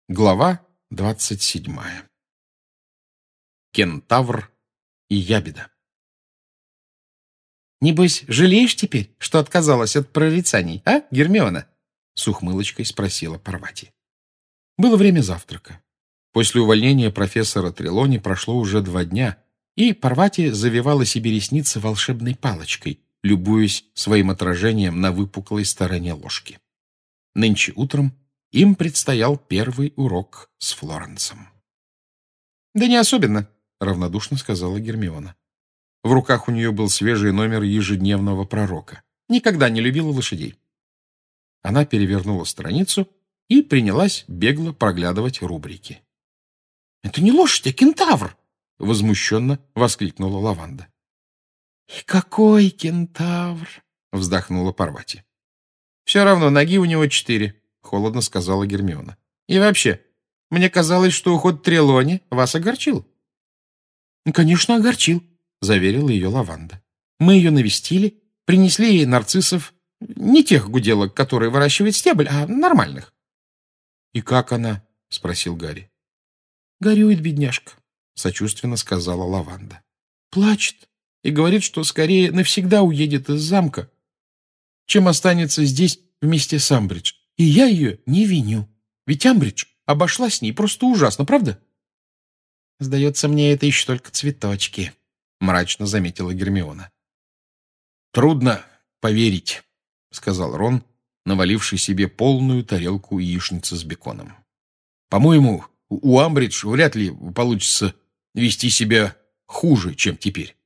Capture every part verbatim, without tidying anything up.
Глава двадцать седьмая. Кентавр и ябеда. «Небось, жалеешь теперь, что отказалась от прорицаний, а, Гермиона?» — с ухмылочкой спросила Парвати. Было время завтрака. После увольнения профессора Трелони прошло уже два дня, и Парвати завивала себе ресницы волшебной палочкой, любуясь своим отражением на выпуклой стороне ложки. Нынче утром им предстоял первый урок с Флоренсом. «Да не особенно», — равнодушно сказала Гермиона. В руках у нее был свежий номер ежедневного пророка. Никогда не любила лошадей. Она перевернула страницу и принялась бегло проглядывать рубрики. «Это не лошадь, а кентавр!» — возмущенно воскликнула Лаванда. «И какой кентавр!» — вздохнула Парвати. «Все равно ноги у него четыре», — холодно сказала Гермиона. «И вообще, мне казалось, что уход Трелони вас огорчил». «Конечно, огорчил», — заверила ее Лаванда. «Мы ее навестили, принесли ей нарциссов, не тех гуделок, которые выращивает стебль, а нормальных». «И как она?» — спросил Гарри. «Горюет, бедняжка», — сочувственно сказала Лаванда. «Плачет и говорит, что скорее навсегда уедет из замка, чем останется здесь вместе с Амбридж. И я ее не виню, ведь Амбридж обошла с ней просто ужасно, правда?» «Сдается мне, это еще только цветочки», — мрачно заметила Гермиона. «Трудно поверить», — сказал Рон, наваливший себе полную тарелку яичницы с беконом. «По-моему, у Амбридж вряд ли получится вести себя хуже, чем теперь».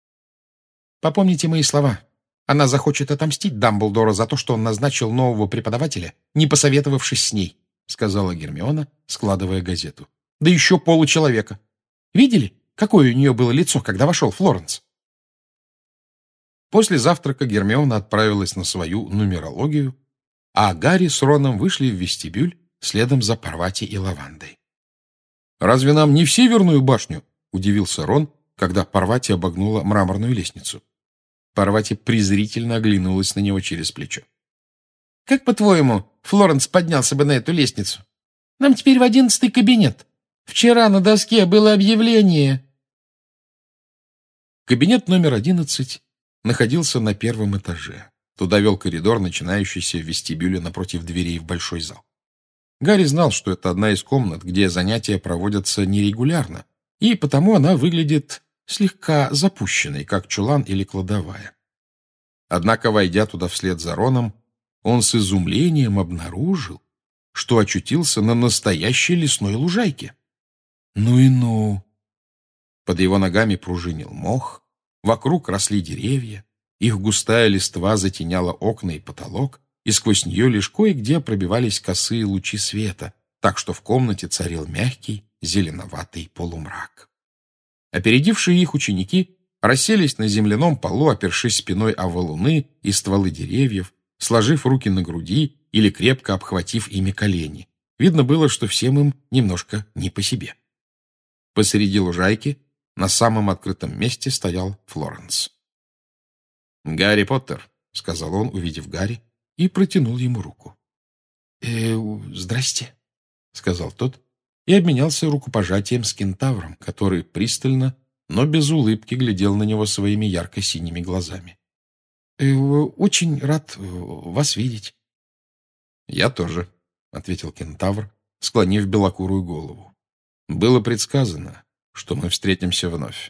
«Попомните мои слова. Она захочет отомстить Дамблдору за то, что он назначил нового преподавателя, не посоветовавшись с ней», — сказала Гермиона, складывая газету. «Да еще получеловека. Видели, какое у нее было лицо, когда вошел Флоренс?» После завтрака Гермиона отправилась на свою нумерологию, а Гарри с Роном вышли в вестибюль следом за Парвати и Лавандой. «Разве нам не в Северную башню?» — удивился Рон, когда Парвати обогнула мраморную лестницу. Парвати презрительно оглянулась на него через плечо. «Как, по-твоему, Флоренс поднялся бы на эту лестницу? Нам теперь в одиннадцатый кабинет. Вчера на доске было объявление». Кабинет номер одиннадцать находился на первом этаже. Туда вел коридор, начинающийся в вестибюле напротив дверей в большой зал. Гарри знал, что это одна из комнат, где занятия проводятся нерегулярно, и потому она выглядит слегка запущенной, как чулан или кладовая. Однако, войдя туда вслед за Роном, он с изумлением обнаружил, что очутился на настоящей лесной лужайке. Ну и ну! Под его ногами пружинил мох, вокруг росли деревья, их густая листва затеняла окна и потолок, и сквозь нее лишь кое-где пробивались косые лучи света, так что в комнате царил мягкий, зеленоватый полумрак. Опередившие их ученики расселись на земляном полу, опершись спиной о валуны и стволы деревьев, сложив руки на груди или крепко обхватив ими колени. Видно было, что всем им немножко не по себе. Посреди лужайки на самом открытом месте стоял Флоренс. «Гарри Поттер», — сказал он, увидев Гарри, и протянул ему руку. «Э, здрасте», — сказал тот, и обменялся рукопожатием с кентавром, который пристально, но без улыбки глядел на него своими ярко-синими глазами. э, «Очень рад вас видеть». «Я тоже», — ответил кентавр, склонив белокурую голову. «Было предсказано, что мы встретимся вновь».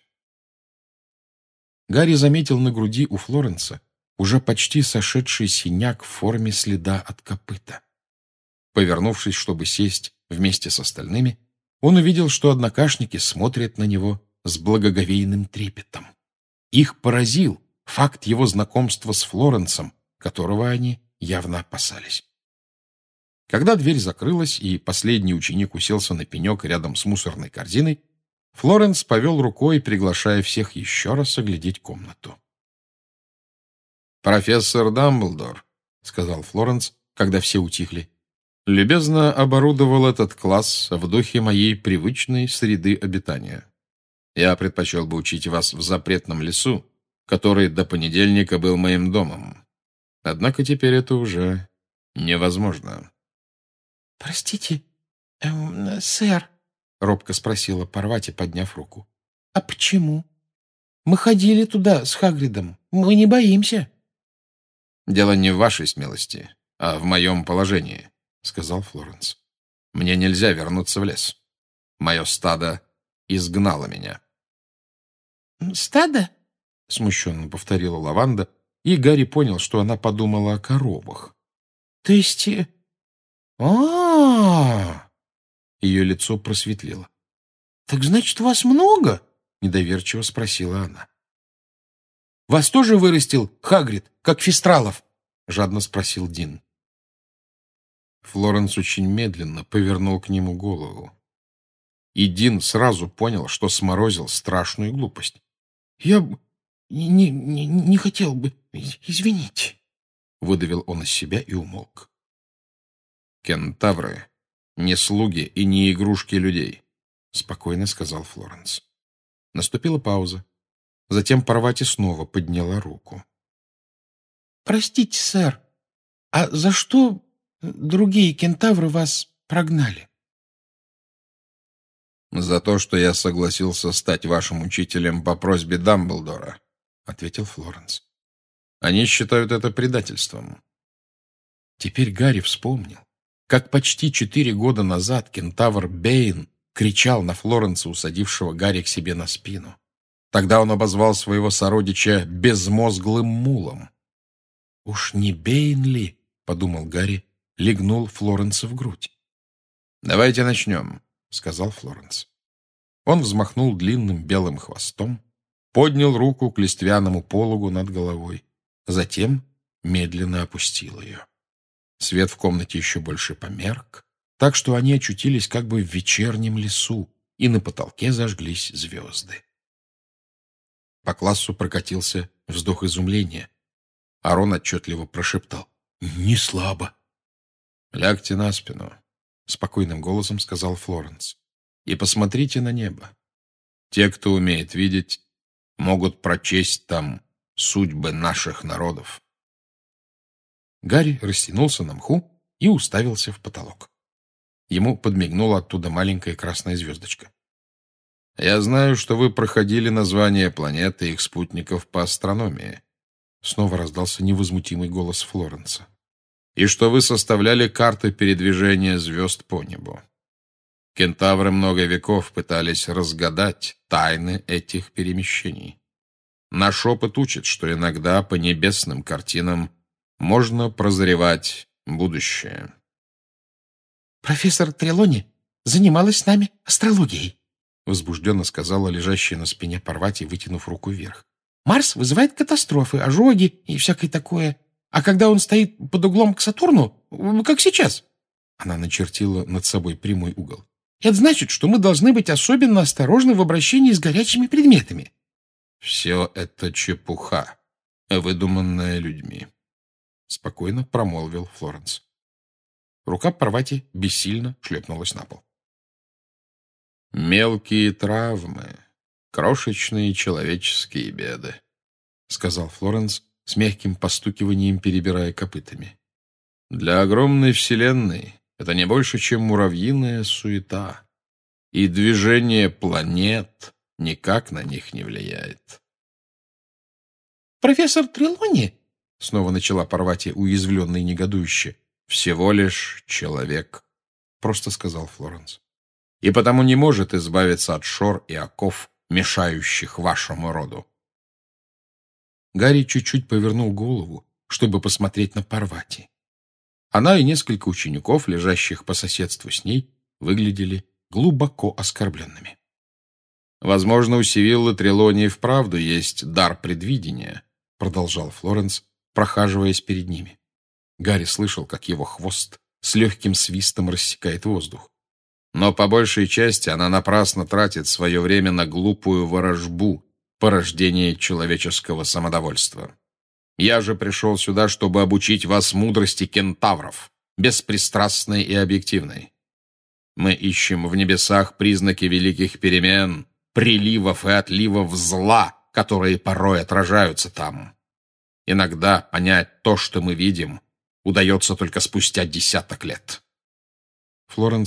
Гарри заметил на груди у Флоренса уже почти сошедший синяк в форме следа от копыта. Повернувшись, чтобы сесть вместе с остальными, он увидел, что однокашники смотрят на него с благоговейным трепетом. Их поразил факт его знакомства с Флоренсом, которого они явно опасались. Когда дверь закрылась и последний ученик уселся на пенек рядом с мусорной корзиной, Флоренс повел рукой, приглашая всех еще раз оглядеть комнату. «Профессор Дамблдор», — сказал Флоренс, когда все утихли, — «любезно оборудовал этот класс в духе моей привычной среды обитания. Я предпочел бы учить вас в запретном лесу, который до понедельника был моим домом. Однако теперь это уже невозможно». «Простите, Эм, сэр, — робко спросила Парвати, подняв руку, — а почему? Мы ходили туда с Хагридом. Мы не боимся. — Дело не в вашей смелости, а в моем положении, — сказал Флоренс. — Мне нельзя вернуться в лес. Мое стадо изгнало меня. — Стадо? — смущенно повторила Лаванда, и Гарри понял, что она подумала о коровах. — То есть... а Ее лицо просветлело. — Так значит, вас много? — недоверчиво спросила она. — Вас тоже вырастил Хагрид, как Фистралов? — жадно спросил Дин. Флоренс очень медленно повернул к нему голову. И Дин сразу понял, что сморозил страшную глупость. — Я не, не, не хотел бы... Извините. Выдавил он из себя и умолк. «Кентавры не слуги и не игрушки людей», — спокойно сказал Флоренс. Наступила пауза. Затем Парвати снова подняла руку. «Простите, сэр, а за что другие кентавры вас прогнали?» «За то, что я согласился стать вашим учителем по просьбе Дамблдора», — ответил Флоренс. «Они считают это предательством». Теперь Гарри вспомнил, как почти четыре года назад кентавр Бэйн кричал на Флоренса, усадившего Гарри к себе на спину. Тогда он обозвал своего сородича безмозглым мулом. «Уж не Бэйн ли?» — подумал Гарри, легнул Флоренса в грудь. «Давайте начнем», — сказал Флоренс. Он взмахнул длинным белым хвостом, поднял руку к листвяному пологу над головой, затем медленно опустил ее. Свет в комнате еще больше померк, так что они очутились как бы в вечернем лесу, и на потолке зажглись звезды. По классу прокатился вздох изумления. Арон отчетливо прошептал: «Не слабо». «Лягте на спину», — спокойным голосом сказал Флоренс, «и посмотрите на небо. Те, кто умеет видеть, могут прочесть там судьбы наших народов». Гарри растянулся на мху и уставился в потолок. Ему подмигнула оттуда маленькая красная звездочка. «Я знаю, что вы проходили названия планет и их спутников по астрономии», — снова раздался невозмутимый голос Флоренса, «и что вы составляли карты передвижения звезд по небу. Кентавры много веков пытались разгадать тайны этих перемещений. Наш опыт учит, что иногда по небесным картинам можно прозревать будущее». «Профессор Трелони занималась с нами астрологией», — возбужденно сказала лежащая на спине Парвати, вытянув руку вверх. «Марс вызывает катастрофы, ожоги и всякое такое. А когда он стоит под углом к Сатурну, как сейчас...» Она начертила над собой прямой угол. «Это значит, что мы должны быть особенно осторожны в обращении с горячими предметами». «Все это чепуха, выдуманная людьми», — спокойно промолвил Флоренс. Рука Парвати бессильно шлепнулась на пол. «Мелкие травмы, крошечные человеческие беды», — сказал Флоренс с мягким постукиванием, перебирая копытами. «Для огромной вселенной это не больше, чем муравьиная суета, и движение планет никак на них не влияет». «Профессор Трелони», — снова начала Парвати, уязвленная и негодующе, «всего лишь человек», — просто сказал Флоренс, «и потому не может избавиться от шор и оков, мешающих вашему роду». Гарри чуть-чуть повернул голову, чтобы посмотреть на Парвати. Она и несколько учеников, лежащих по соседству с ней, выглядели глубоко оскорбленными. «Возможно, у Сивиллы Трелони вправду есть дар предвидения», — продолжал Флоренс, прохаживаясь перед ними. Гарри слышал, как его хвост с легким свистом рассекает воздух. «Но по большей части она напрасно тратит свое время на глупую ворожбу, порождение человеческого самодовольства. Я же пришел сюда, чтобы обучить вас мудрости кентавров, беспристрастной и объективной. Мы ищем в небесах признаки великих перемен, приливов и отливов зла, которые порой отражаются там. Иногда понять то, что мы видим, удается только спустя десяток лет». Флоренс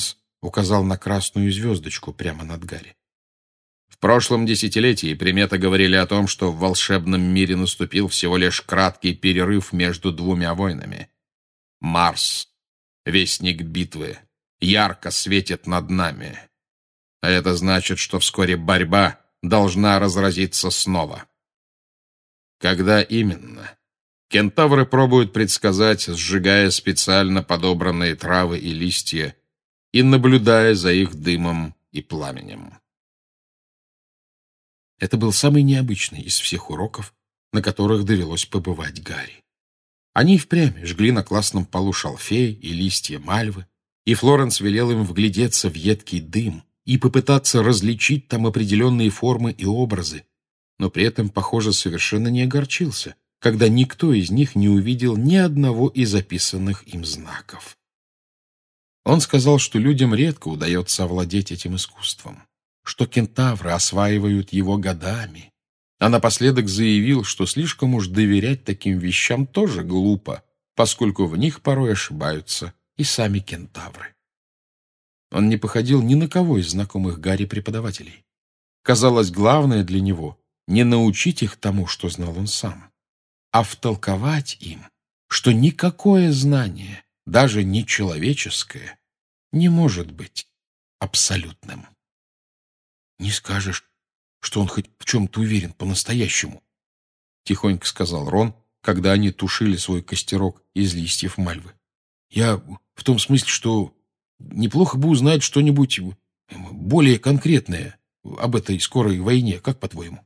указал на красную звездочку прямо над Гарри. В прошлом десятилетии приметы говорили о том, что в волшебном мире наступил всего лишь краткий перерыв между двумя войнами. Марс, вестник битвы, ярко светит над нами. А это значит, что вскоре борьба должна разразиться снова. Когда именно? Кентавры пробуют предсказать, сжигая специально подобранные травы и листья и наблюдая за их дымом и пламенем. Это был самый необычный из всех уроков, на которых довелось побывать Гарри. Они и впрямь жгли на классном полу шалфей и листья мальвы, и Флоренс велел им вглядеться в едкий дым и попытаться различить там определенные формы и образы, но при этом, похоже, совершенно не огорчился, когда никто из них не увидел ни одного из записанных им знаков. Он сказал, что людям редко удается овладеть этим искусством, что кентавры осваивают его годами, а напоследок заявил, что слишком уж доверять таким вещам тоже глупо, поскольку в них порой ошибаются и сами кентавры. Он не походил ни на кого из знакомых Гарри преподавателей. Казалось, главное для него — не научить их тому, что знал он сам, а втолковать им, что никакое знание, даже не человеческое, не может быть абсолютным. «Не скажешь, что он хоть в чем-то уверен по-настоящему», — тихонько сказал Рон, когда они тушили свой костерок из листьев мальвы. «Я в том смысле, что неплохо бы узнать что-нибудь более конкретное об этой скорой войне, как по-твоему?»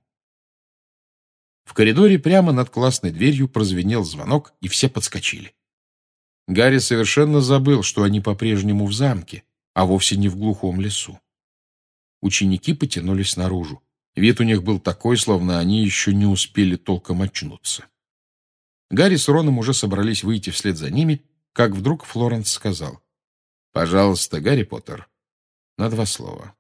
В коридоре прямо над классной дверью прозвенел звонок, и все подскочили. Гарри совершенно забыл, что они по-прежнему в замке, а вовсе не в глухом лесу. Ученики потянулись наружу. Вид у них был такой, словно они еще не успели толком очнуться. Гарри с Роном уже собрались выйти вслед за ними, как вдруг Флоренс сказал: «Пожалуйста, Гарри Поттер, на два слова».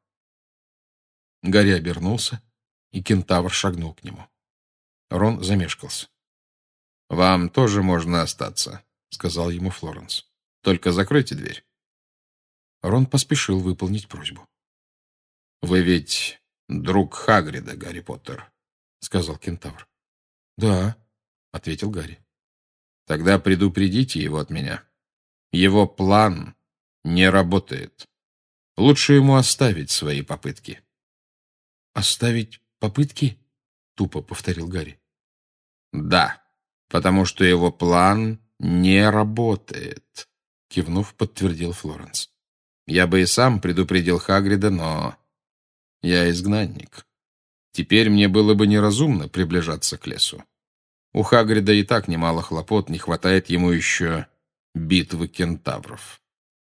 Гарри обернулся, и кентавр шагнул к нему. Рон замешкался. «Вам тоже можно остаться», — сказал ему Флоренс. «Только закройте дверь». Рон поспешил выполнить просьбу. «Вы ведь друг Хагрида, Гарри Поттер», — сказал кентавр. «Да», — ответил Гарри. «Тогда предупредите его от меня. Его план не работает. Лучше ему оставить свои попытки». «Оставить попытки?» — тупо повторил Гарри. «Да, потому что его план не работает», — кивнув, подтвердил Флоренс. «Я бы и сам предупредил Хагрида, но я изгнанник. Теперь мне было бы неразумно приближаться к лесу. У Хагрида и так немало хлопот, не хватает ему еще битвы кентавров».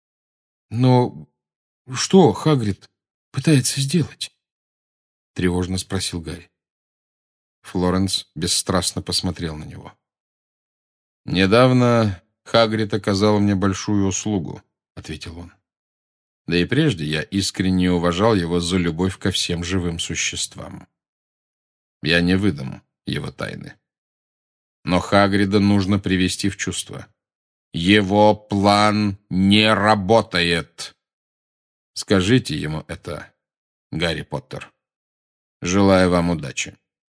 «Но что Хагрид пытается сделать?» — тревожно спросил Гарри. Флоренс бесстрастно посмотрел на него. «Недавно Хагрид оказал мне большую услугу», — ответил он. «Да и прежде я искренне уважал его за любовь ко всем живым существам. Я не выдам его тайны. Но Хагрида нужно привести в чувство. Его план не работает. Скажите ему это, Гарри Поттер. Желаю вам удачи».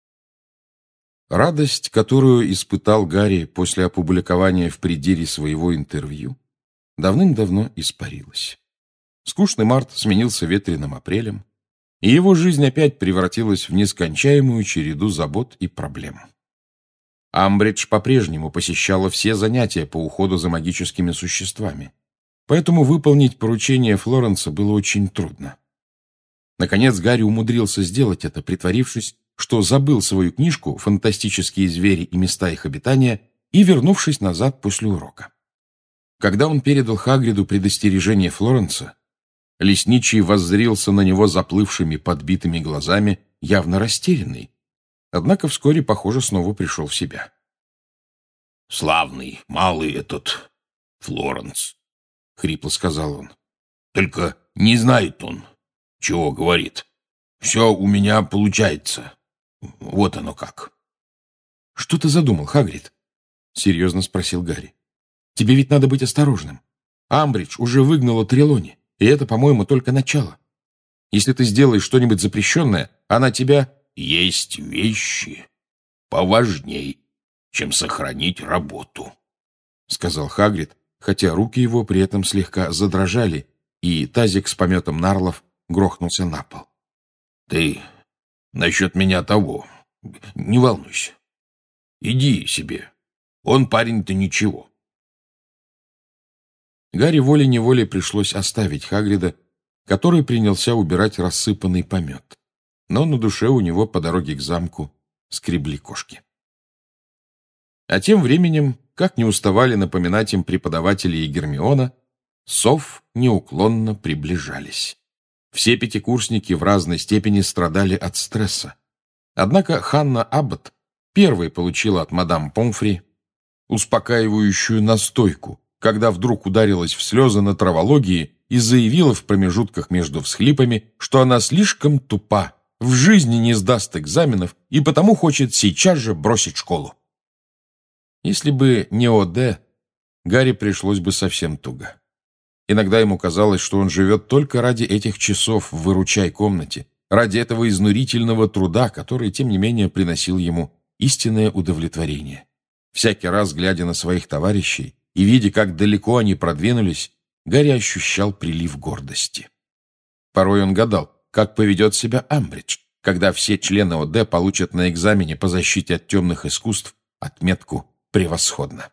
Радость, которую испытал Гарри после опубликования в придире своего интервью, давным-давно испарилась. Скучный март сменился ветреным апрелем, и его жизнь опять превратилась в нескончаемую череду забот и проблем. Амбридж по-прежнему посещала все занятия по уходу за магическими существами, поэтому выполнить поручение Флоренса было очень трудно. Наконец Гарри умудрился сделать это, притворившись, что забыл свою книжку «Фантастические звери и места их обитания» и вернувшись назад после урока. Когда он передал Хагриду предостережение Флоренса, лесничий воззрился на него заплывшими подбитыми глазами, явно растерянный, однако вскоре, похоже, снова пришел в себя. «Славный, малый этот Флоренс», — хрипло сказал он. «Только не знает он, чего говорит. Все у меня получается. Вот оно как». «Что ты задумал, Хагрид?» — серьезно спросил Гарри. «Тебе ведь надо быть осторожным. Амбридж уже выгнала Трелони, И это, по-моему, только начало. Если ты сделаешь что-нибудь запрещенное, она тебя... Есть вещи поважней, чем сохранить работу, — сказал Хагрид, хотя руки его при этом слегка задрожали, и тазик с пометом нарлов грохнулся на пол. — Ты насчет меня того, не волнуйся. Иди себе. Он парень-то ничего. Гарри волей-неволей пришлось оставить Хагрида, который принялся убирать рассыпанный помет. Но на душе у него по дороге к замку скребли кошки. А тем временем, как не уставали напоминать им преподаватели и Гермиона, сов неуклонно приближались. Все пятикурсники в разной степени страдали от стресса. Однако Ханна Аббот первой получила от мадам Помфри успокаивающую настойку, когда вдруг ударилась в слезы на травологии и заявила в промежутках между всхлипами, что она слишком тупа, в жизни не сдаст экзаменов и потому хочет сейчас же бросить школу. Если бы не О'Д, Гарри пришлось бы совсем туго. Иногда ему казалось, что он живет только ради этих часов в выручай-комнате, ради этого изнурительного труда, который, тем не менее, приносил ему истинное удовлетворение. Всякий раз, глядя на своих товарищей и видя, как далеко они продвинулись, Гарри ощущал прилив гордости. Порой он гадал, как поведет себя Амбридж, когда все члены О'Д получат на экзамене по защите от темных искусств отметку «превосходно».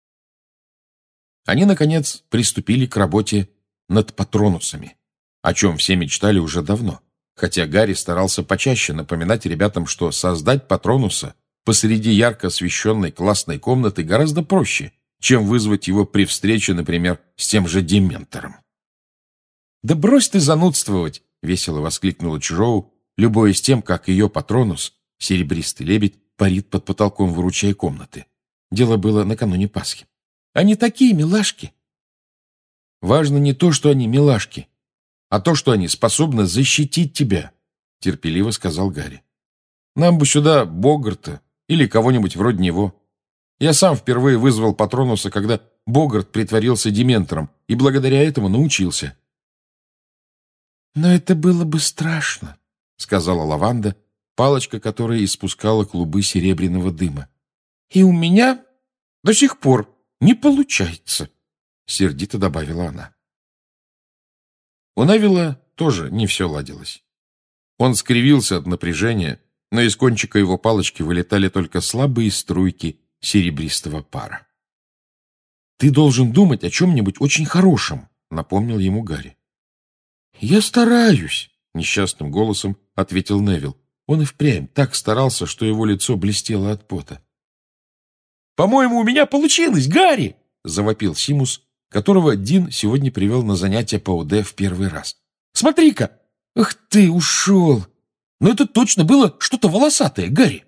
Они, наконец, приступили к работе над патронусами, о чем все мечтали уже давно, хотя Гарри старался почаще напоминать ребятам, что создать патронуса посреди ярко освещенной классной комнаты гораздо проще, чем вызвать его при встрече, например, с тем же Дементором. «Да брось ты занудствовать!» — весело воскликнула Чжоу, любуясь тем, как ее патронус, серебристый лебедь, парит под потолком выручай комнаты. Дело было накануне Пасхи. «Они такие милашки!» «Важно не то, что они милашки, а то, что они способны защитить тебя», — терпеливо сказал Гарри. «Нам бы сюда Богарта или кого-нибудь вроде него. Я сам впервые вызвал патронуса, когда Богарт притворился дементором, и благодаря этому научился». «Но это было бы страшно», — сказала Лаванда, палочка которой испускала клубы серебряного дыма. «И у меня до сих пор не получается», — сердито добавила она. У Невилла тоже не все ладилось. Он скривился от напряжения, но из кончика его палочки вылетали только слабые струйки серебристого пара. «Ты должен думать о чем-нибудь очень хорошем», — напомнил ему Гарри. «Я стараюсь», — несчастным голосом ответил Невилл. Он и впрямь так старался, что его лицо блестело от пота. «По-моему, у меня получилось, Гарри!» — завопил Симус, которого Дин сегодня привел на занятия по ОД в первый раз. «Смотри-ка! Ах ты, ушел! Но это точно было что-то волосатое, Гарри!»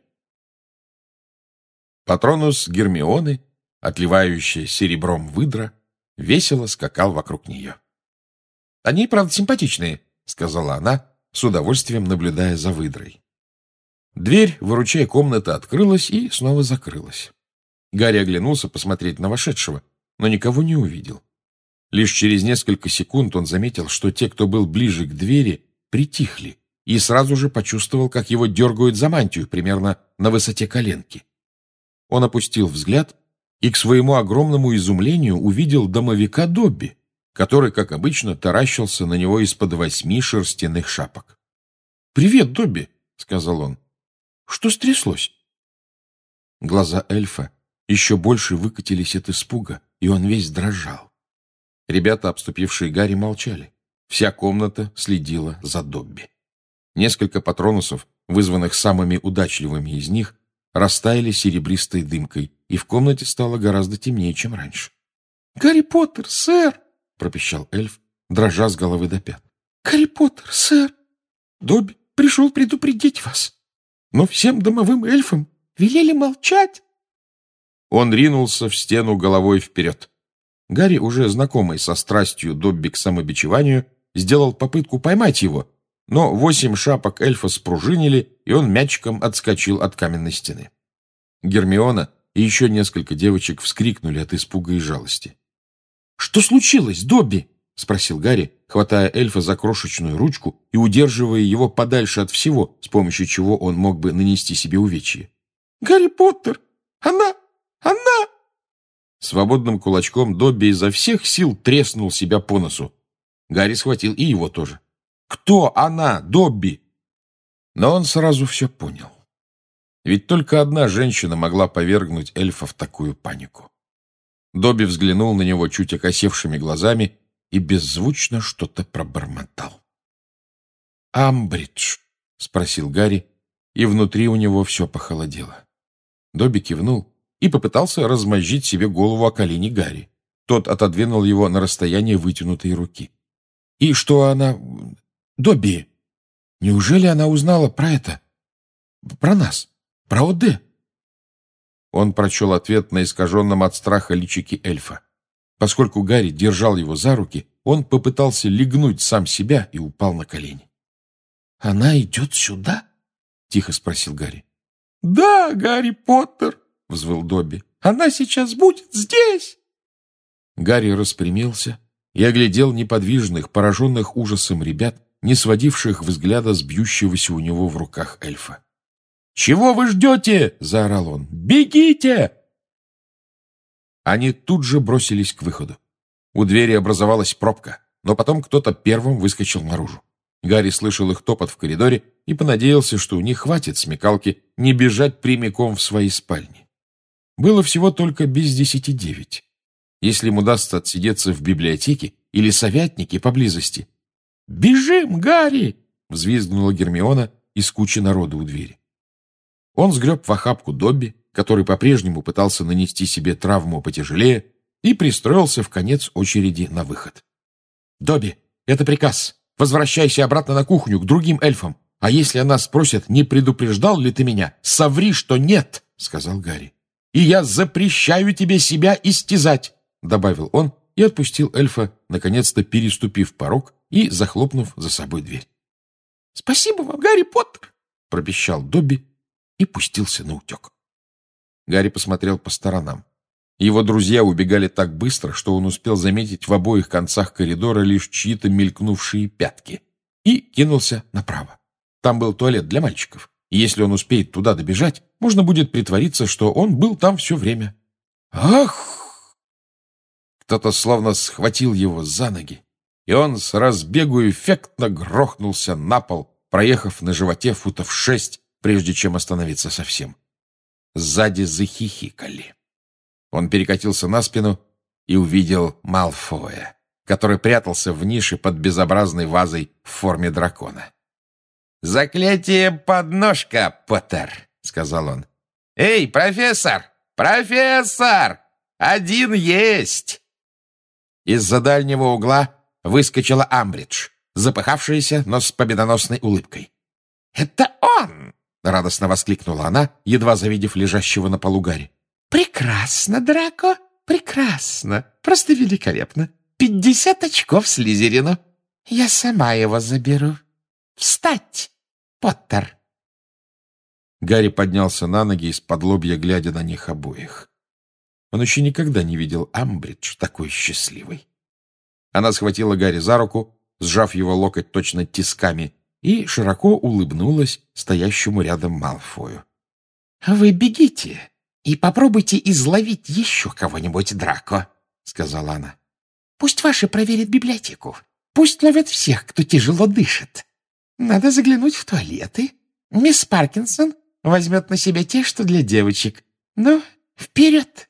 Патронус Гермионы, отливающая серебром выдра, весело скакал вокруг нее. «Они, правда, симпатичные», — сказала она, с удовольствием наблюдая за выдрой. Дверь, выручай, комната открылась и снова закрылась. Гарри оглянулся посмотреть на вошедшего, но никого не увидел. Лишь через несколько секунд он заметил, что те, кто был ближе к двери, притихли, и сразу же почувствовал, как его дергают за мантию, примерно на высоте коленки. Он опустил взгляд и, к своему огромному изумлению, увидел домовика Добби, который, как обычно, таращился на него из-под восьми шерстяных шапок. «Привет, Добби», — сказал он. «Что стряслось?» Глаза эльфа еще больше выкатились от испуга, и он весь дрожал. Ребята, обступившие Гарри, молчали. Вся комната следила за Добби. Несколько патронусов, вызванных самыми удачливыми из них, растаяли серебристой дымкой, и в комнате стало гораздо темнее, чем раньше. «Гарри Поттер, сэр!» — пропищал эльф, дрожа с головы до пят. «Гарри Поттер, сэр! Добби пришел предупредить вас, но всем домовым эльфам велели молчать!» Он ринулся в стену головой вперед. Гарри, уже знакомый со страстью Добби к самобичеванию, сделал попытку поймать его, но восемь шапок эльфа спружинили, и он мячиком отскочил от каменной стены. Гермиона и еще несколько девочек вскрикнули от испуга и жалости. «Что случилось, Добби?» — спросил Гарри, хватая эльфа за крошечную ручку и удерживая его подальше от всего, с помощью чего он мог бы нанести себе увечье. «Гарри Поттер! Она! Она!» Свободным кулачком Добби изо всех сил треснул себя по носу. Гарри схватил и его тоже. «Кто она, Добби?» Но он сразу все понял. Ведь только одна женщина могла повергнуть эльфа в такую панику. Добби взглянул на него чуть окосевшими глазами и беззвучно что-то пробормотал. «Амбридж?» — спросил Гарри, и внутри у него все похолодело. Добби кивнул и попытался размозжить себе голову о колени Гарри. Тот отодвинул его на расстояние вытянутой руки. «И что она... Добби, неужели она узнала про это? Про нас? Про О'Д?» Он прочел ответ на искаженном от страха личике эльфа. Поскольку Гарри держал его за руки, он попытался легнуть сам себя и упал на колени. «Она идет сюда?» — тихо спросил Гарри. «Да, Гарри Поттер!» — взвыл Добби. «Она сейчас будет здесь!» Гарри распрямился и оглядел неподвижных, пораженных ужасом ребят, не сводивших взгляда с бьющегося у него в руках эльфа. «Чего вы ждете?» — заорал он. «Бегите!» Они тут же бросились к выходу. У двери образовалась пробка, но потом кто-то первым выскочил наружу. Гарри слышал их топот в коридоре и понадеялся, что у них хватит смекалки не бежать прямиком в свои спальни. Было всего только без десяти девять. Если им удастся отсидеться в библиотеке или совятнике поблизости. «Бежим, Гарри!» — взвизгнула Гермиона из кучи народа у двери. Он сгреб в охапку Добби, который по-прежнему пытался нанести себе травму потяжелее, и пристроился в конец очереди на выход. «Добби, это приказ. Возвращайся обратно на кухню к другим эльфам. А если она спросит, не предупреждал ли ты меня, соври, что нет», — сказал Гарри. «И я запрещаю тебе себя истязать», — добавил он и отпустил эльфа, наконец-то переступив порог и захлопнув за собой дверь. «Спасибо вам, Гарри Поттер!» — пропищал Добби и пустился на утек. Гарри посмотрел по сторонам. Его друзья убегали так быстро, что он успел заметить в обоих концах коридора лишь чьи-то мелькнувшие пятки, и кинулся направо. Там был туалет для мальчиков, и если он успеет туда добежать, можно будет притвориться, что он был там все время. «Ах!» Кто-то словно схватил его за ноги, и он с разбегу эффектно грохнулся на пол, проехав на животе футов шесть, прежде чем остановиться совсем. Сзади захихикали. Он перекатился на спину и увидел Малфоя, который прятался в нише под безобразной вазой в форме дракона. «Заклятие подножка, Поттер», — сказал он. «Эй, профессор! Профессор! Один есть!» Из-за дальнего угла выскочила Амбридж, запыхавшаяся, но с победоносной улыбкой. «Это он!» — радостно воскликнула она, едва завидев лежащего на полу Гарри. «Прекрасно, Драко, прекрасно, просто великолепно. Пятьдесят очков Слизерину. Я сама его заберу. Встать, Поттер!» Гарри поднялся на ноги, из-под лобья глядя на них обоих. Он еще никогда не видел Амбридж такой счастливой. Она схватила Гарри за руку, сжав его локоть точно тисками, и широко улыбнулась стоящему рядом Малфою. «Вы бегите и попробуйте изловить еще кого-нибудь, Драко», — сказала она. «Пусть ваши проверят библиотеку. Пусть ловят всех, кто тяжело дышит. Надо заглянуть в туалеты. Мисс Паркинсон возьмет на себя те, что для девочек. Ну, вперед!»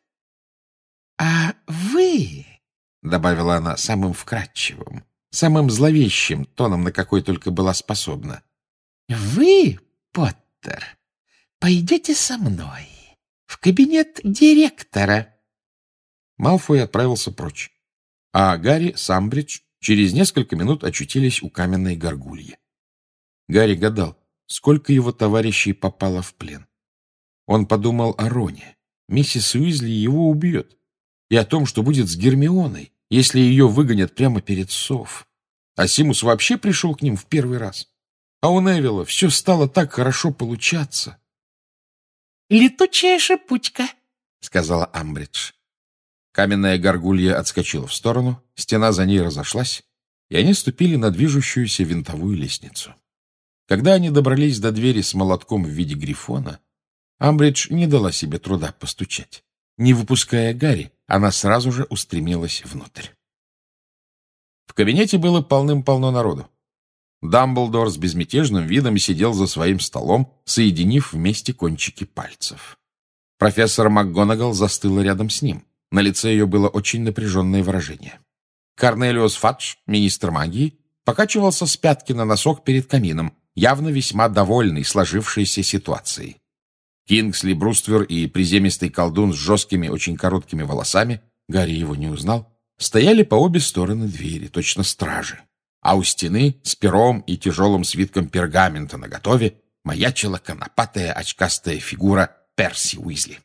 «А вы...» — добавила она самым вкрадчивым, самым зловещим тоном, на какой только была способна. «Вы, Поттер, пойдете со мной в кабинет директора». Малфой отправился прочь, а Гарри с Амбридж через несколько минут очутились у каменной горгульи. Гарри гадал, сколько его товарищей попало в плен. Он подумал о Роне. Миссис Уизли его убьет. И о том, что будет с Гермионой, если ее выгонят прямо перед сов. А Симус вообще пришел к ним в первый раз. А у Невилла все стало так хорошо получаться. «Летучая шипучка», — сказала Амбридж. Каменная горгулья отскочила в сторону, стена за ней разошлась, и они ступили на движущуюся винтовую лестницу. Когда они добрались до двери с молотком в виде грифона, Амбридж не дала себе труда постучать. Не выпуская Гарри, она сразу же устремилась внутрь. В кабинете было полным-полно народу. Дамблдор с безмятежным видом сидел за своим столом, соединив вместе кончики пальцев. Профессор МакГонагал застыла рядом с ним. На лице ее было очень напряженное выражение. Корнелиус Фадж, министр магии, покачивался с пятки на носок перед камином, явно весьма довольный сложившейся ситуацией. Кингсли Бруствер и приземистый колдун с жесткими, очень короткими волосами, Гарри его не узнал, стояли по обе стороны двери, точно стражи. А у стены с пером и тяжелым свитком пергамента наготове маячила конопатая очкастая фигура Перси Уизли.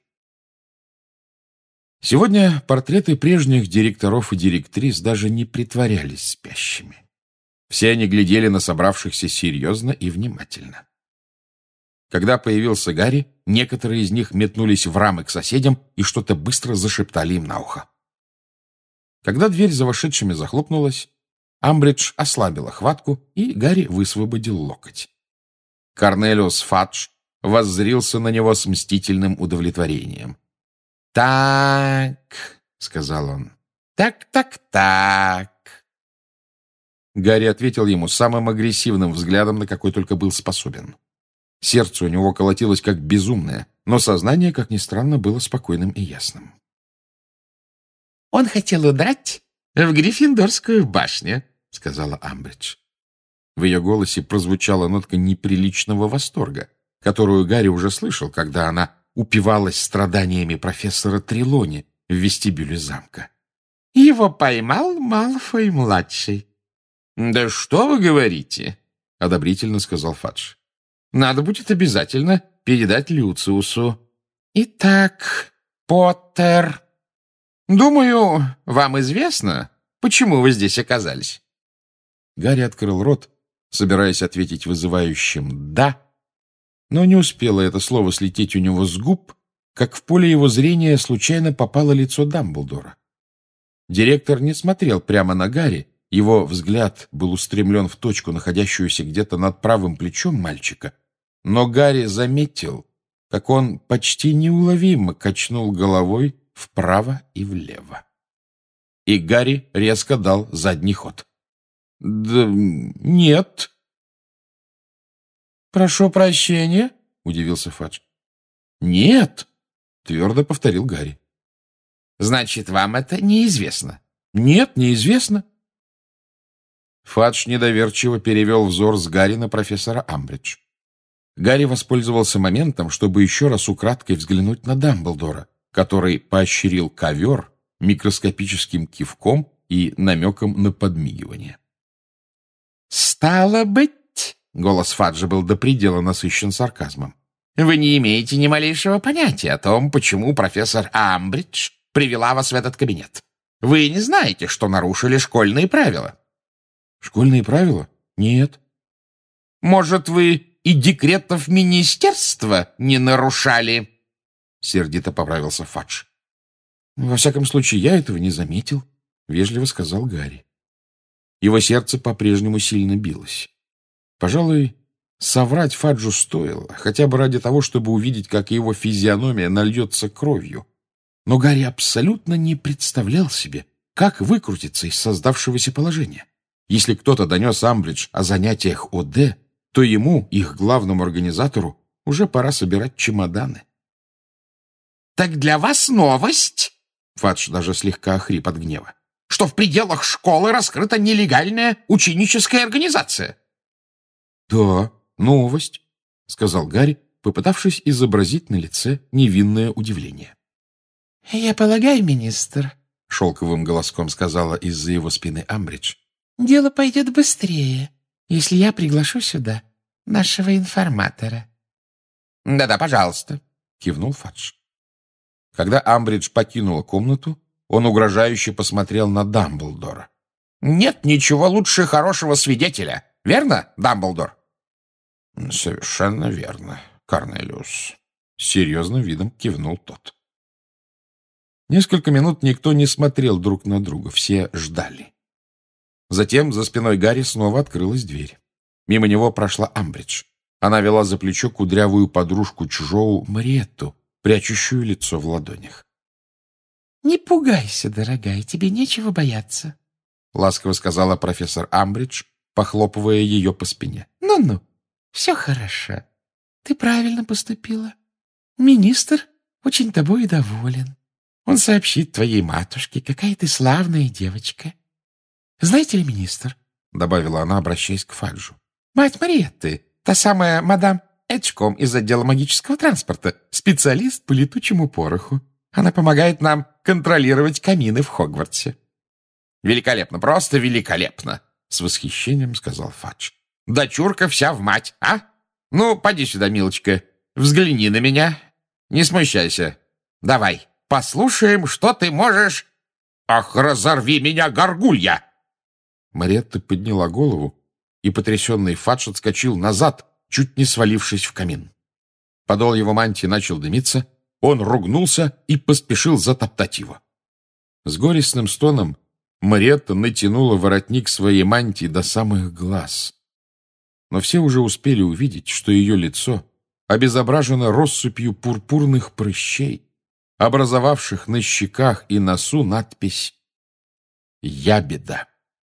Сегодня портреты прежних директоров и директрис даже не притворялись спящими. Все они глядели на собравшихся серьезно и внимательно. Когда появился Гарри, некоторые из них метнулись в рамы к соседям и что-то быстро зашептали им на ухо. Когда дверь за вошедшими захлопнулась, Амбридж ослабила хватку, и Гарри высвободил локоть. Корнелиус Фадж воззрился на него с мстительным удовлетворением. «Так», — сказал он, — «так, так, так». Гарри ответил ему самым агрессивным взглядом, на какой только был способен. Сердце у него колотилось как безумное, но сознание, как ни странно, было спокойным и ясным. «Он хотел удрать в Гриффиндорскую башню», — сказала Амбридж. В ее голосе прозвучала нотка неприличного восторга, которую Гарри уже слышал, когда она упивалась страданиями профессора Трелони в вестибюле замка. «Его поймал Малфой-младший». «Да что вы говорите?» — одобрительно сказал Фадж. «Надо будет обязательно передать Люциусу. Итак, Поттер, думаю, вам известно, почему вы здесь оказались?» Гарри открыл рот, собираясь ответить вызывающим «да», но не успело это слово слететь у него с губ, как в поле его зрения случайно попало лицо Дамблдора. Директор не смотрел прямо на Гарри, его взгляд был устремлен в точку, находящуюся где-то над правым плечом мальчика, но Гарри заметил, как он почти неуловимо качнул головой вправо и влево. И Гарри резко дал задний ход. «Да нет». «Прошу прощения», — удивился Фадж. «Нет», — твердо повторил Гарри. «Значит, вам это неизвестно?» «Нет, неизвестно». Фадж недоверчиво перевел взор с Гарри на профессора Амбридж. Гарри воспользовался моментом, чтобы еще раз украдкой взглянуть на Дамблдора, который поощрил ковер микроскопическим кивком и намеком на подмигивание. «Стало быть», — голос Фаджа был до предела насыщен сарказмом, «вы не имеете ни малейшего понятия о том, почему профессор Амбридж привела вас в этот кабинет. Вы не знаете, что нарушили школьные правила». «Школьные правила? Нет». «Может, вы и декретов министерства не нарушали?» — сердито поправился Фадж. «Во всяком случае, я этого не заметил», — вежливо сказал Гарри. Его сердце по-прежнему сильно билось. Пожалуй, соврать Фаджу стоило, хотя бы ради того, чтобы увидеть, как его физиономия нальется кровью. Но Гарри абсолютно не представлял себе, как выкрутиться из создавшегося положения. Если кто-то донес Амбридж о занятиях ОД, то ему, их главному организатору, уже пора собирать чемоданы. «Так для вас новость?» Фадж даже слегка охрип от гнева. «Что в пределах школы раскрыта нелегальная ученическая организация?» «Да, новость», — сказал Гарри, попытавшись изобразить на лице невинное удивление. «Я полагаю, министр», — шелковым голоском сказала из-за его спины Амбридж, «дело пойдет быстрее, если я приглашу сюда нашего информатора». «Да-да, пожалуйста», — кивнул Фадж. Когда Амбридж покинула комнату, он угрожающе посмотрел на Дамблдора. «Нет ничего лучше хорошего свидетеля, верно, Дамблдор?» «Совершенно верно, Корнелиус», — с серьезным видом кивнул тот. Несколько минут никто не смотрел друг на друга, все ждали. Затем за спиной Гарри снова открылась дверь. Мимо него прошла Амбридж. Она вела за плечо кудрявую подружку Чжоу Мариетту, прячущую лицо в ладонях. — Не пугайся, дорогая, тебе нечего бояться, — ласково сказала профессор Амбридж, похлопывая ее по спине. Ну — Ну-ну, все хорошо. Ты правильно поступила. Министр очень тобой доволен. Он сообщит твоей матушке, какая ты славная девочка. Знаете ли, министр, — добавила она, обращаясь к Фаджу, — мать Мариетты, та самая мадам Эджком из отдела магического транспорта, специалист по летучему пороху. Она помогает нам контролировать камины в Хогвартсе. — Великолепно, просто великолепно, — с восхищением сказал Фадж. — Дочурка вся в мать, а? Ну, поди сюда, милочка, взгляни на меня. Не смущайся. Давай, послушаем, что ты можешь... Ах, разорви меня, горгулья! Мариетта подняла голову, и потрясенный Фадж отскочил назад, чуть не свалившись в камин. Подол его мантии начал дымиться, он ругнулся и поспешил затоптать его. С горестным стоном Мариетта натянула воротник своей мантии до самых глаз. Но все уже успели увидеть, что ее лицо обезображено россыпью пурпурных прыщей, образовавших на щеках и носу надпись «Ябеда».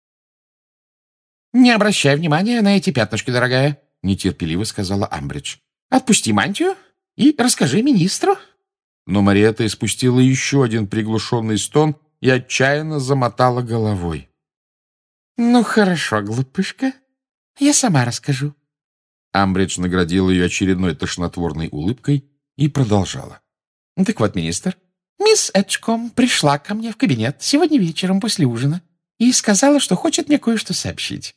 «Не обращай внимания на эти пятнышки, дорогая», — нетерпеливо сказала Амбридж. «Отпусти мантию и расскажи министру». Но Мариетта испустила еще один приглушенный стон и отчаянно замотала головой. «Ну, хорошо, глупышка, я сама расскажу». Амбридж наградила ее очередной тошнотворной улыбкой и продолжала. «Так вот, министр, мисс Эджком пришла ко мне в кабинет сегодня вечером после ужина и сказала, что хочет мне кое-что сообщить.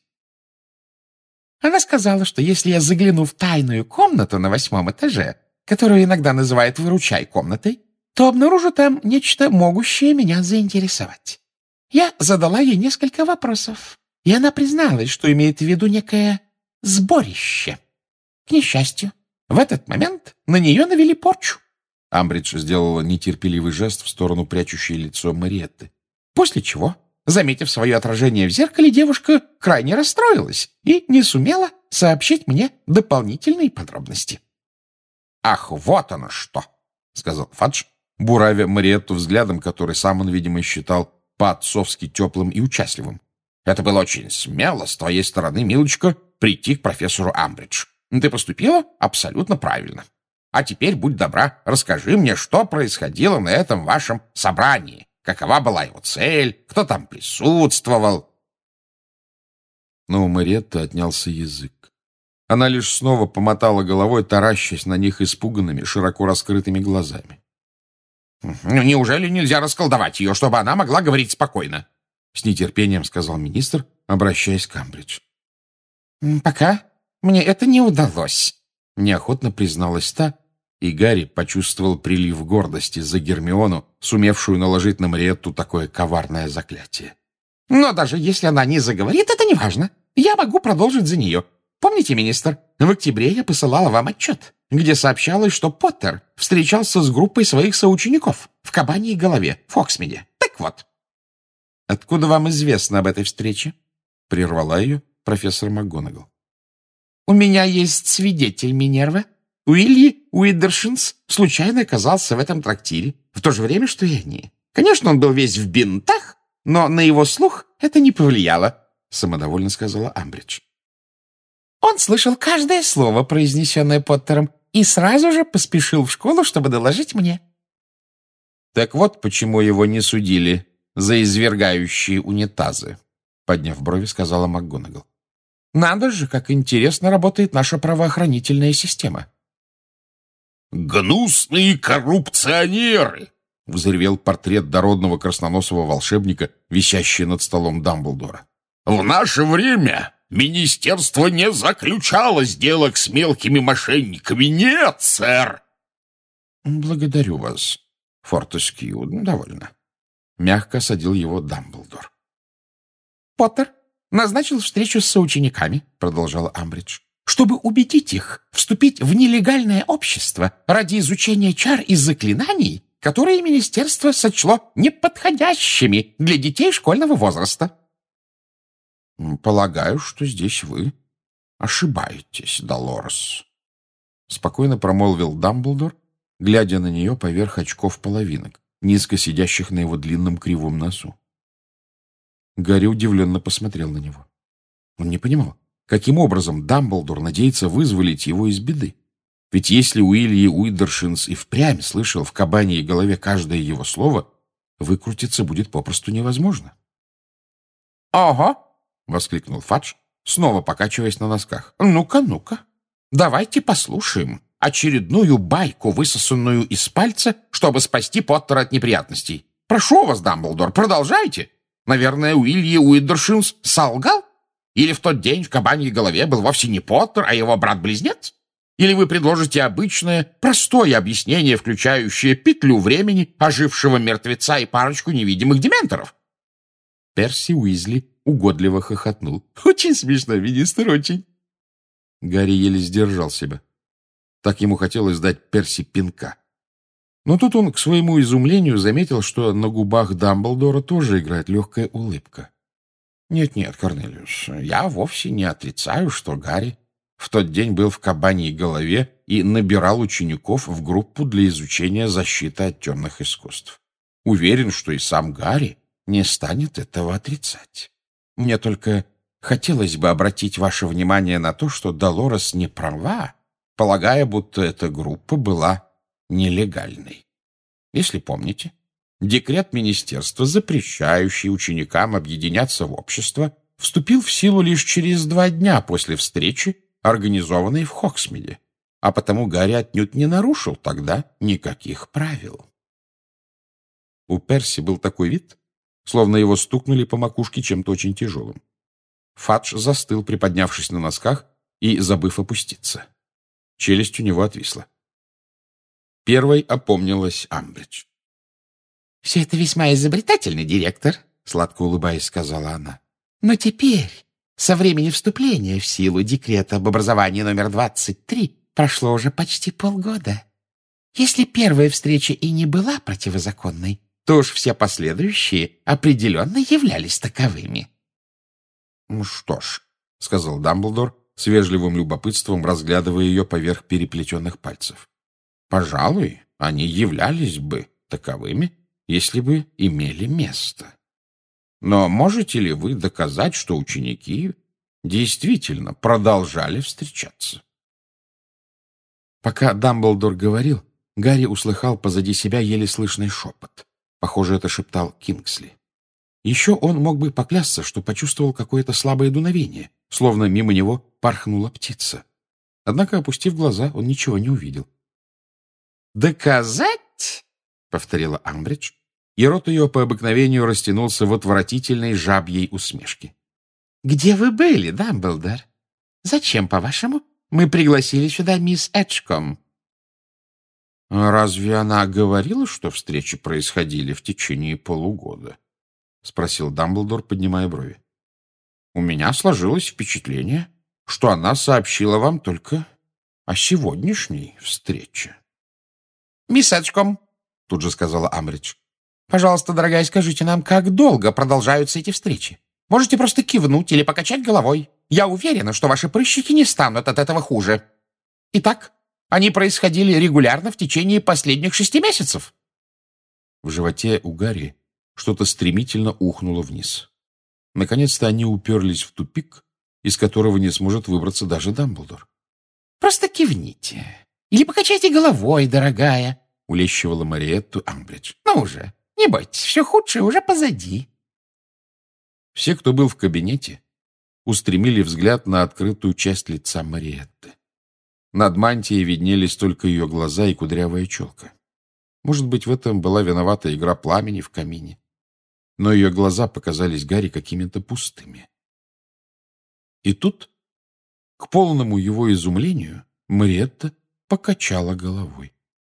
Она сказала, что если я загляну в тайную комнату на восьмом этаже, которую иногда называют «выручай комнатой», то обнаружу там нечто, могущее меня заинтересовать. Я задала ей несколько вопросов, и она призналась, что имеет в виду некое сборище. К несчастью, в этот момент на нее навели порчу. Амбридж сделала нетерпеливый жест в сторону прячущей лицо Мариетты. После чего, заметив свое отражение в зеркале, девушка крайне расстроилась и не сумела сообщить мне дополнительные подробности. «Ах, вот оно что!» — сказал Фадж, буравя Мариетту взглядом, который сам он, видимо, считал по-отцовски теплым и участливым. «Это было очень смело с твоей стороны, милочка, прийти к профессору Амбридж. Ты поступила абсолютно правильно. А теперь, будь добра, расскажи мне, что происходило на этом вашем собрании, какова была его цель, кто там присутствовал». Но у Мариетты отнялся язык. Она лишь снова помотала головой, таращась на них испуганными, широко раскрытыми глазами. «Ну, неужели нельзя расколдовать ее, чтобы она могла говорить спокойно?» — с нетерпением сказал министр, обращаясь к Амбридж. «Пока мне это не удалось», — неохотно призналась та, и Гарри почувствовал прилив гордости за Гермиону, сумевшую наложить на Мариетту такое коварное заклятие. «Но даже если она не заговорит, это не важно. Я могу продолжить за нее. Помните, министр, в октябре я посылала вам отчет, где сообщалось, что Поттер встречался с группой своих соучеников в Кабаньей голове, в Фоксмиде. Так вот». «Откуда вам известно об этой встрече?» — прервала ее профессор МакГонагал. «У меня есть свидетель, Минерва. Уильи Уидершинс случайно оказался в этом трактире в то же время, что и они. Конечно, он был весь в бинтах, но на его слух это не повлияло», — самодовольно сказала Амбридж. «Он слышал каждое слово, произнесенное Поттером, и сразу же поспешил в школу, чтобы доложить мне». «Так вот, почему его не судили за извергающие унитазы», — подняв брови, сказала МакГонагал. «Надо же, как интересно работает наша правоохранительная система». «Гнусные коррупционеры!» — взревел портрет дородного красноносого волшебника, висящий над столом Дамблдора. «В наше время министерство не заключало сделок с мелкими мошенниками. Нет, сэр!» «Благодарю вас, Фортескью. Довольно». Мягко осадил его Дамблдор. «Поттер назначил встречу с соучениками», — продолжала Амбридж, «чтобы убедить их вступить в нелегальное общество ради изучения чар и заклинаний, которые министерство сочло неподходящими для детей школьного возраста. Полагаю, что здесь вы ошибаетесь, Долорес, — спокойно промолвил Дамблдор, глядя на нее поверх очков-половинок, низко сидящих на его длинном кривом носу. Гарри удивленно посмотрел на него. Он не понимал, каким образом Дамблдор надеется вызволить его из беды. Ведь если Уильи Уидершинс и впрямь слышал в кабаньей голове каждое его слово, выкрутиться будет попросту невозможно. — Ага! — воскликнул Фадж, снова покачиваясь на носках. — Ну-ка, ну-ка, давайте послушаем очередную байку, высосанную из пальца, чтобы спасти Поттера от неприятностей. Прошу вас, Дамблдор, продолжайте. Наверное, Уильи Уидершинс солгал? Или в тот день в кабаньей голове был вовсе не Поттер, а его брат-близнец? Или вы предложите обычное, простое объяснение, включающее петлю времени, ожившего мертвеца и парочку невидимых дементоров? Перси Уизли угодливо хохотнул. — Очень смешно, министр, очень. Гарри еле сдержал себя. Так ему хотелось дать Перси пинка. Но тут он, к своему изумлению, заметил, что на губах Дамблдора тоже играет легкая улыбка. «Нет-нет, Корнелиус, я вовсе не отрицаю, что Гарри в тот день был в кабаньей голове и набирал учеников в группу для изучения защиты от темных искусств. Уверен, что и сам Гарри не станет этого отрицать. Мне только хотелось бы обратить ваше внимание на то, что Долорес не права, полагая, будто эта группа была нелегальной. Если помните, декрет министерства, запрещающий ученикам объединяться в общество, вступил в силу лишь через два дня после встречи, организованной в Хоксмиде, а потому Гарри отнюдь не нарушил тогда никаких правил. У Перси был такой вид, словно его стукнули по макушке чем-то очень тяжелым. Фадж застыл, приподнявшись на носках и забыв опуститься. Челюсть у него отвисла. Первой опомнилась Амбридж. — Все это весьма изобретательный директор, — сладко улыбаясь, сказала она. — Но теперь, со времени вступления в силу декрета об образовании номер двадцать три, прошло уже почти полгода. Если первая встреча и не была противозаконной, то уж все последующие определенно являлись таковыми. — Ну что ж, — сказал Дамблдор, с вежливым любопытством разглядывая ее поверх переплетенных пальцев. — Пожалуй, они являлись бы таковыми, если бы имели место. Но можете ли вы доказать, что ученики действительно продолжали встречаться? Пока Дамблдор говорил, Гарри услыхал позади себя еле слышный шепот. Похоже, это шептал Кингсли. Еще он мог бы поклясться, что почувствовал какое-то слабое дуновение, словно мимо него порхнула птица. Однако, опустив глаза, он ничего не увидел. «Доказать?» — повторила Амбридж, и рот ее по обыкновению растянулся в отвратительной жабьей усмешке. «Где вы были, Дамблдор? Зачем, по-вашему, мы пригласили сюда мисс Эджком?» «Разве она говорила, что встречи происходили в течение полугода?» — спросил Дамблдор, поднимая брови. «У меня сложилось впечатление, что она сообщила вам только о сегодняшней встрече». «Мисс Эджком», — тут же сказала Амбридж, — «пожалуйста, дорогая, скажите нам, как долго продолжаются эти встречи? Можете просто кивнуть или покачать головой. Я уверена, что ваши прыщики не станут от этого хуже. Итак, они происходили регулярно в течение последних шести месяцев». В животе у Гарри что-то стремительно ухнуло вниз. Наконец-то они уперлись в тупик, из которого не сможет выбраться даже Дамблдор. «Просто кивните. Или покачайте головой, дорогая», — улещивала Мариетту Амбридж. «Ну уже, не бойтесь, все худшее уже позади». Все, кто был в кабинете, устремили взгляд на открытую часть лица Мариетты. Над мантией виднелись только ее глаза и кудрявая челка. Может быть, в этом была виновата игра пламени в камине. Но ее глаза показались Гарри какими-то пустыми. И тут, к полному его изумлению, Мариетта покачала головой.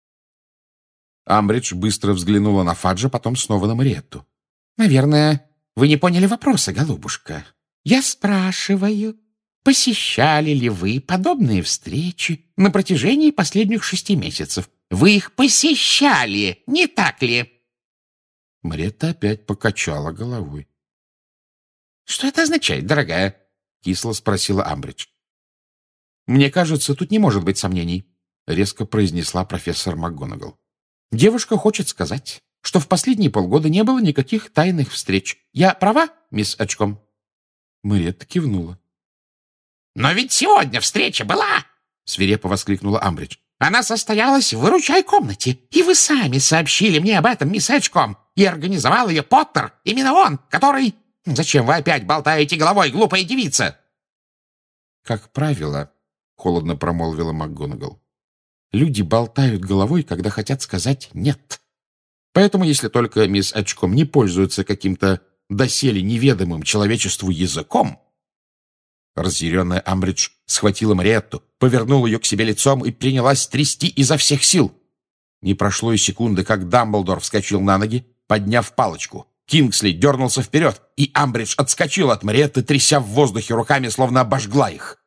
Амбридж быстро взглянула на Фаджа, потом снова на Мариетту. «Наверное, вы не поняли вопроса, голубушка. Я спрашиваю, посещали ли вы подобные встречи на протяжении последних шести месяцев? Вы их посещали, не так ли?» Мариетта опять покачала головой. «Что это означает, дорогая?» — кисло спросила Амбридж. «Мне кажется, тут не может быть сомнений», — резко произнесла профессор МакГонагал. «Девушка хочет сказать, что в последние полгода не было никаких тайных встреч. Я права, мисс Очком?» Мариетта кивнула. «Но ведь сегодня встреча была!» — свирепо воскликнула Амбридж. «Она состоялась в выручай-комнате, и вы сами сообщили мне об этом, мисс Очком, и организовал ее Поттер, именно он, который... Зачем вы опять болтаете головой, глупая девица?» «Как правило, — холодно промолвила МакГонагал, — люди болтают головой, когда хотят сказать «нет». Поэтому, если только мисс Очком не пользуется каким-то доселе неведомым человечеству языком...» Разъяренная Амбридж схватила Мариетту, повернула ее к себе лицом и принялась трясти изо всех сил. Не прошло и секунды, как Дамблдор вскочил на ноги, подняв палочку. Кингсли дернулся вперед, и Амбридж отскочила от Мариетты, тряся в воздухе руками, словно обожгла их.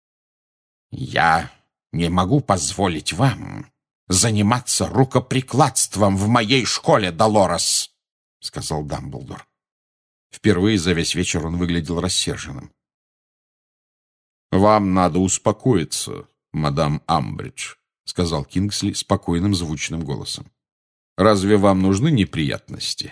«Я не могу позволить вам заниматься рукоприкладством в моей школе, Долорес», — сказал Дамблдор. Впервые за весь вечер он выглядел рассерженным. «Вам надо успокоиться, мадам Амбридж», — сказал Кингсли спокойным звучным голосом. «Разве вам нужны неприятности?»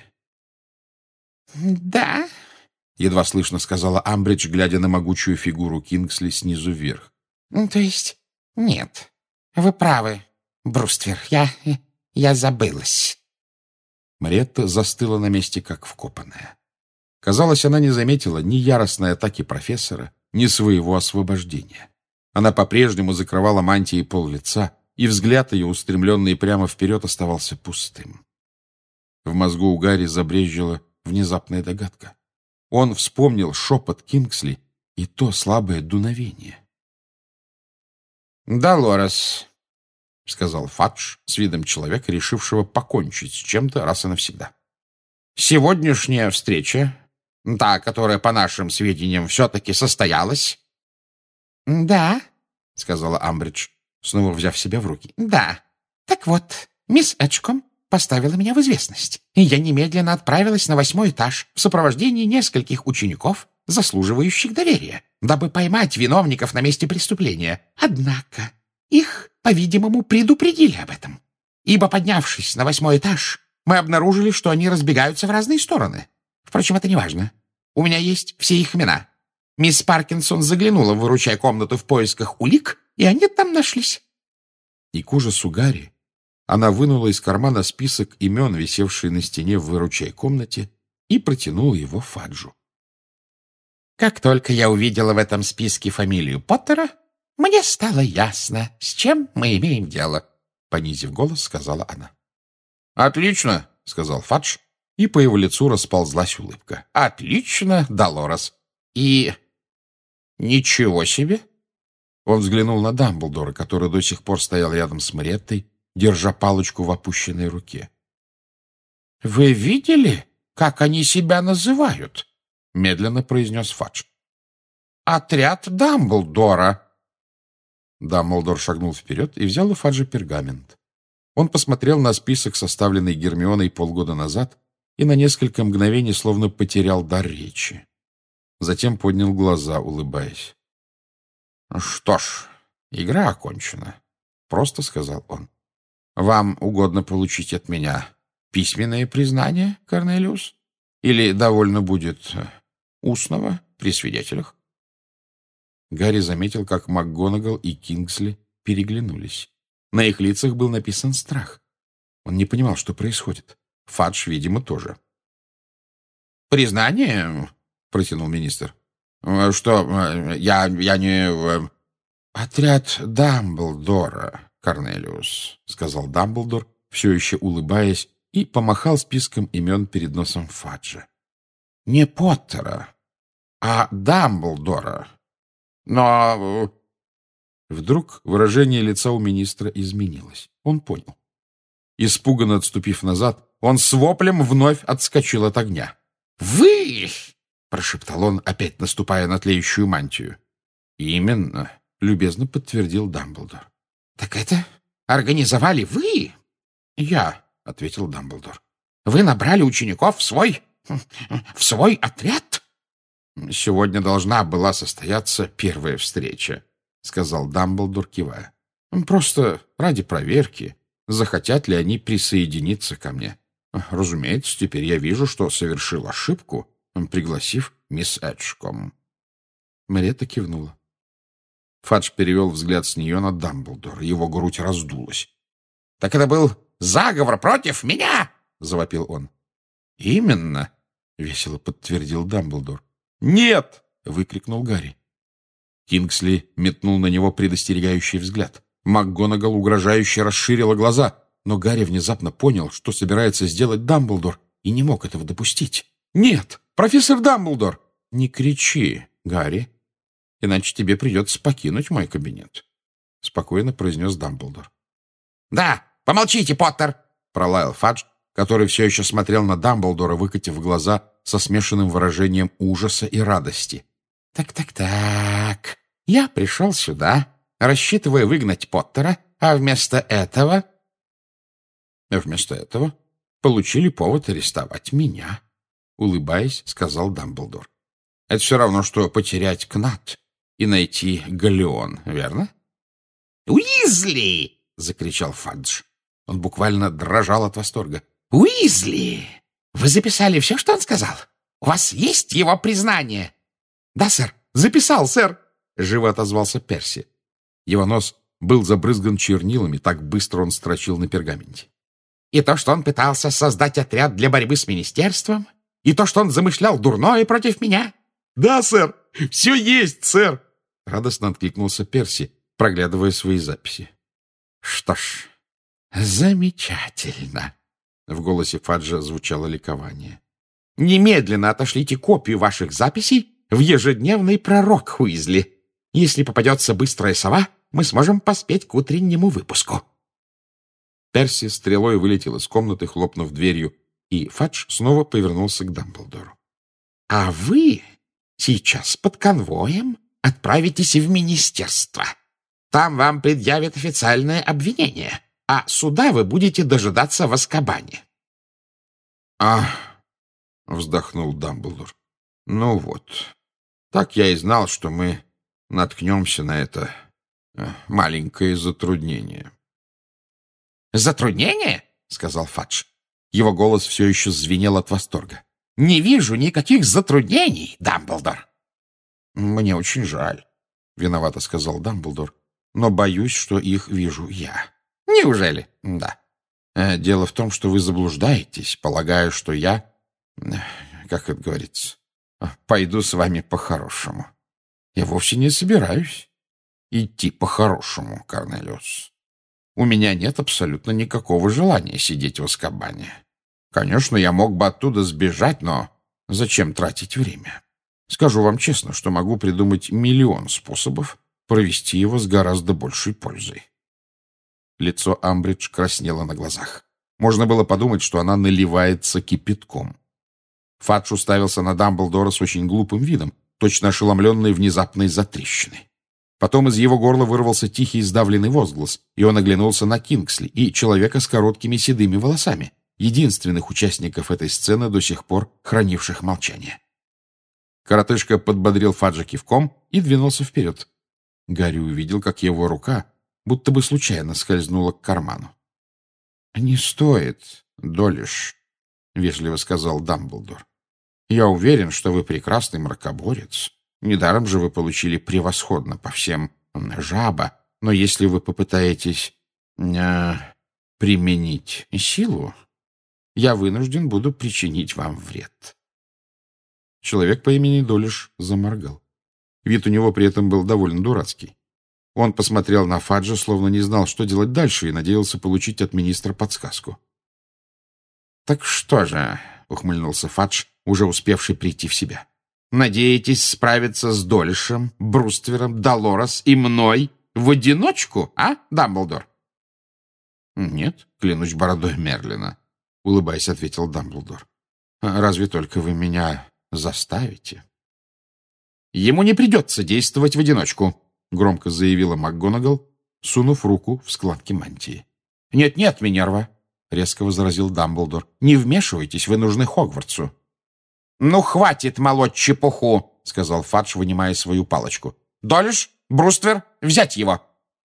«Да», — едва слышно сказала Амбридж, глядя на могучую фигуру Кингсли снизу вверх. «То есть нет, вы правы, Бруствер, я... я забылась». Мариетта застыла на месте, как вкопанная. Казалось, она не заметила ни яростной атаки профессора, ни своего освобождения. Она по-прежнему закрывала мантией пол лица, и взгляд ее, устремленный прямо вперед, оставался пустым. В мозгу у Гарри забрезжила внезапная догадка. Он вспомнил шепот Кингсли и то слабое дуновение. «Долорес», — сказал Фадж с видом человека, решившего покончить с чем-то раз и навсегда. «Сегодняшняя встреча, та, которая, по нашим сведениям, все-таки состоялась...» «Да», — сказала Амбридж, снова взяв себя в руки. «Да. Так вот, мисс Очком поставила меня в известность, и я немедленно отправилась на восьмой этаж в сопровождении нескольких учеников, заслуживающих доверия, дабы поймать виновников на месте преступления. Однако их, по-видимому, предупредили об этом, ибо, поднявшись на восьмой этаж, мы обнаружили, что они разбегаются в разные стороны. Впрочем, это не важно. У меня есть все их имена. Мисс Паркинсон заглянула в выручай-комнату в поисках улик, и они там нашлись». И к ужасу Гарри она вынула из кармана список имен, висевший на стене в выручай-комнате, и протянула его Фаджу. «Как только я увидела в этом списке фамилию Поттера, мне стало ясно, с чем мы имеем дело», — понизив голос, сказала она. «Отлично», — сказал Фадж, и по его лицу расползлась улыбка. «Отлично, Долорес. И... ничего себе!» Он взглянул на Дамблдора, который до сих пор стоял рядом с Мариеттой, держа палочку в опущенной руке. «Вы видели, как они себя называют?» — медленно произнес Фадж. «Отряд Дамблдора». Дамблдор шагнул вперед и взял у Фаджа пергамент. Он посмотрел на список, составленный Гермионой полгода назад, и на несколько мгновений словно потерял дар речи. Затем поднял глаза, улыбаясь. «Что ж, игра окончена», — просто сказал он. «Вам угодно получить от меня письменное признание, Корнелиус? Или довольно будет устного при свидетелях?» Гарри заметил, как МакГонагал и Кингсли переглянулись. На их лицах был написан страх. Он не понимал, что происходит. Фадж, видимо, тоже. «Признание?» — протянул министр. «Что, я, я не...» «Отряд Дамблдора, Корнелиус», — сказал Дамблдор, все еще улыбаясь, и помахал списком имен перед носом Фаджа. «Не Поттера, а Дамблдора. Но...» Вдруг выражение лица у министра изменилось. Он понял. Испуганно отступив назад, он с воплем вновь отскочил от огня. «Вы!» — прошептал он, опять наступая на тлеющую мантию. «Именно», — любезно подтвердил Дамблдор. «Так это организовали вы? — Я, — ответил Дамблдор. — Вы набрали учеников в свой... в свой отряд? — Сегодня должна была состояться первая встреча, — сказал Дамблдор, кивая. — Просто ради проверки, захотят ли они присоединиться ко мне. Разумеется, теперь я вижу, что совершил ошибку, пригласив мисс Эджком. Мариетта кивнула. Фадж перевел взгляд с нее на Дамблдора. Его грудь раздулась. — Так это был заговор против меня? — завопил он. — Именно, — весело подтвердил Дамблдор. — Нет! — выкрикнул Гарри. Кингсли метнул на него предостерегающий взгляд. МакГонагал угрожающе расширила глаза, но Гарри внезапно понял, что собирается сделать Дамблдор, и не мог этого допустить. — Нет! Профессор Дамблдор! — Не кричи, Гарри, иначе тебе придется покинуть мой кабинет, — спокойно произнес Дамблдор. — Да, помолчите, Поттер! — пролаял Фадж, который все еще смотрел на Дамблдора, выкатив глаза со смешанным выражением ужаса и радости. «Так, так, так. Я пришел сюда, рассчитывая выгнать Поттера, а вместо этого...» «Вместо этого получили повод арестовать меня», — улыбаясь, сказал Дамблдор. «Это все равно, что потерять Кнат и найти галеон, верно?» «Уизли!» — закричал Фадж. Он буквально дрожал от восторга. «Уизли! Вы записали все, что он сказал? У вас есть его признание?» «Да, сэр. Записал, сэр!» — живо отозвался Перси. Его нос был забрызган чернилами, так быстро он строчил на пергаменте. «И то, что он пытался создать отряд для борьбы с министерством? И то, что он замышлял дурное против меня?» «Да, сэр! Все есть, сэр!» — радостно откликнулся Перси, проглядывая свои записи. «Что ж, замечательно!» — в голосе Фаджа звучало ликование. «Немедленно отошлите копию ваших записей в ежедневный пророк Уизли. Если попадется быстрая сова, мы сможем поспеть к утреннему выпуску». Перси стрелой вылетел из комнаты, хлопнув дверью, и Фадж снова повернулся к Дамблдору. «А вы сейчас под конвоем отправитесь в министерство. Там вам предъявят официальное обвинение, а суда вы будете дожидаться в Азкабане». «Ах!» — вздохнул Дамблдор. «Ну вот. Так я и знал, что мы наткнемся на это э, маленькое затруднение». «Затруднение?» — сказал Фадж. Его голос все еще звенел от восторга. «Не вижу никаких затруднений, Дамблдор». «Мне очень жаль», — виновато сказал Дамблдор, «но боюсь, что их вижу я». «Неужели?» «Да. Дело в том, что вы заблуждаетесь, полагая, что я, как это говорится, пойду с вами по-хорошему. Я вовсе не собираюсь идти по-хорошему, Корнелиус. У меня нет абсолютно никакого желания сидеть в Азкабане. Конечно, я мог бы оттуда сбежать, но зачем тратить время? Скажу вам честно, что могу придумать миллион способов провести его с гораздо большей пользой». Лицо Амбридж краснело на глазах. Можно было подумать, что она наливается кипятком. Фадж уставился на Дамблдора с очень глупым видом, точно ошеломленный внезапной затрещиной. Потом из его горла вырвался тихий сдавленный возглас, и он оглянулся на Кингсли и человека с короткими седыми волосами, единственных участников этой сцены, до сих пор хранивших молчание. Коротышка подбодрил Фаджа кивком и двинулся вперед. Гарри увидел, как его рука будто бы случайно скользнула к карману. — Не стоит, Долиш, — вежливо сказал Дамблдор. — Я уверен, что вы прекрасный мракоборец. Недаром же вы получили превосходно по всем жаба, но если вы попытаетесь э, применить силу, я вынужден буду причинить вам вред. Человек по имени Долиш заморгал. Вид у него при этом был довольно дурацкий. Он посмотрел на Фаджа, словно не знал, что делать дальше, и надеялся получить от министра подсказку. — Так что же, — ухмыльнулся Фадж, уже успевший прийти в себя, — надеетесь справиться с Долишем, Бруствером, Долорес и мной в одиночку, а, Дамблдор? — Нет, клянусь бородой Мерлина, — улыбаясь, ответил Дамблдор. — Разве только вы меня заставите. — Ему не придется действовать в одиночку, — громко заявила МакГонагал, сунув руку в складки мантии. «Нет-нет, Минерва», — резко возразил Дамблдор, — «не вмешивайтесь, вы нужны Хогвартсу». «Ну, хватит молоть чепуху», — сказал Фадж, вынимая свою палочку. «Долиш, Бруствер, взять его!»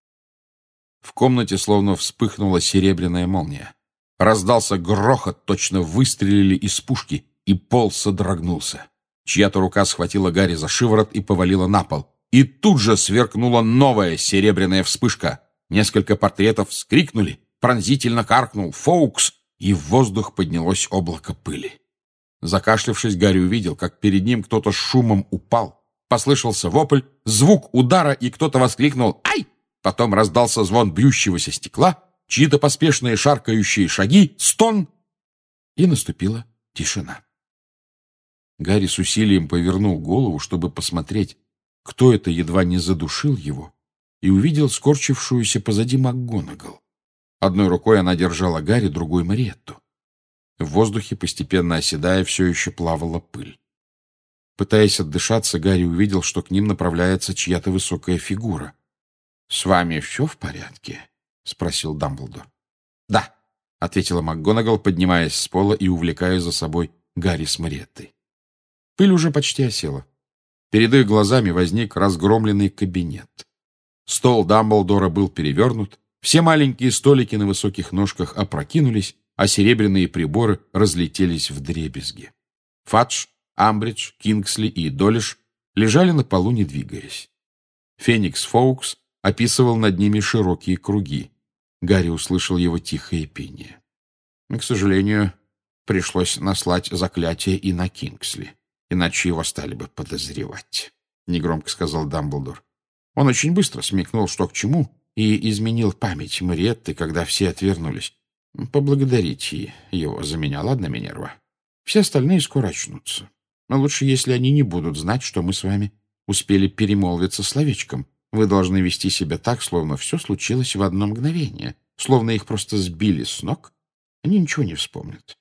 В комнате словно вспыхнула серебряная молния. Раздался грохот, точно выстрелили из пушки, и пол содрогнулся. Чья-то рука схватила Гарри за шиворот и повалила на пол. И тут же сверкнула новая серебряная вспышка. Несколько портретов вскрикнули, пронзительно каркнул Фоукс, и в воздух поднялось облако пыли. Закашлявшись, Гарри увидел, как перед ним кто-то с шумом упал. Послышался вопль, звук удара, и кто-то воскликнул «Ай!». Потом раздался звон бьющегося стекла, чьи-то поспешные шаркающие шаги, стон, и наступила тишина. Гарри с усилием повернул голову, чтобы посмотреть, кто это едва не задушил его, и увидел скорчившуюся позади МакГонагал. Одной рукой она держала Гарри, другой — Мариетту. В воздухе, постепенно оседая, все еще плавала пыль. Пытаясь отдышаться, Гарри увидел, что к ним направляется чья-то высокая фигура. — С вами все в порядке? — спросил Дамблдор. — Да, — ответила МакГонагал, поднимаясь с пола и увлекая за собой Гарри с Мариеттой. Пыль уже почти осела. Перед их глазами возник разгромленный кабинет. Стол Дамблдора был перевернут, все маленькие столики на высоких ножках опрокинулись, а серебряные приборы разлетелись вдребезги. Фадж, Амбридж, Кингсли и Долиш лежали на полу, не двигаясь. Феникс Фоукс описывал над ними широкие круги. Гарри услышал его тихое пение. К сожалению, пришлось наслать заклятие и на Кингсли, иначе его стали бы подозревать, — негромко сказал Дамблдор. Он очень быстро смекнул, что к чему, и изменил память Мариетты, когда все отвернулись. Поблагодарите его за меня, ладно, Минерва? Все остальные скоро очнутся. Но лучше, если они не будут знать, что мы с вами успели перемолвиться словечком. Вы должны вести себя так, словно все случилось в одно мгновение, словно их просто сбили с ног. Они ничего не вспомнят.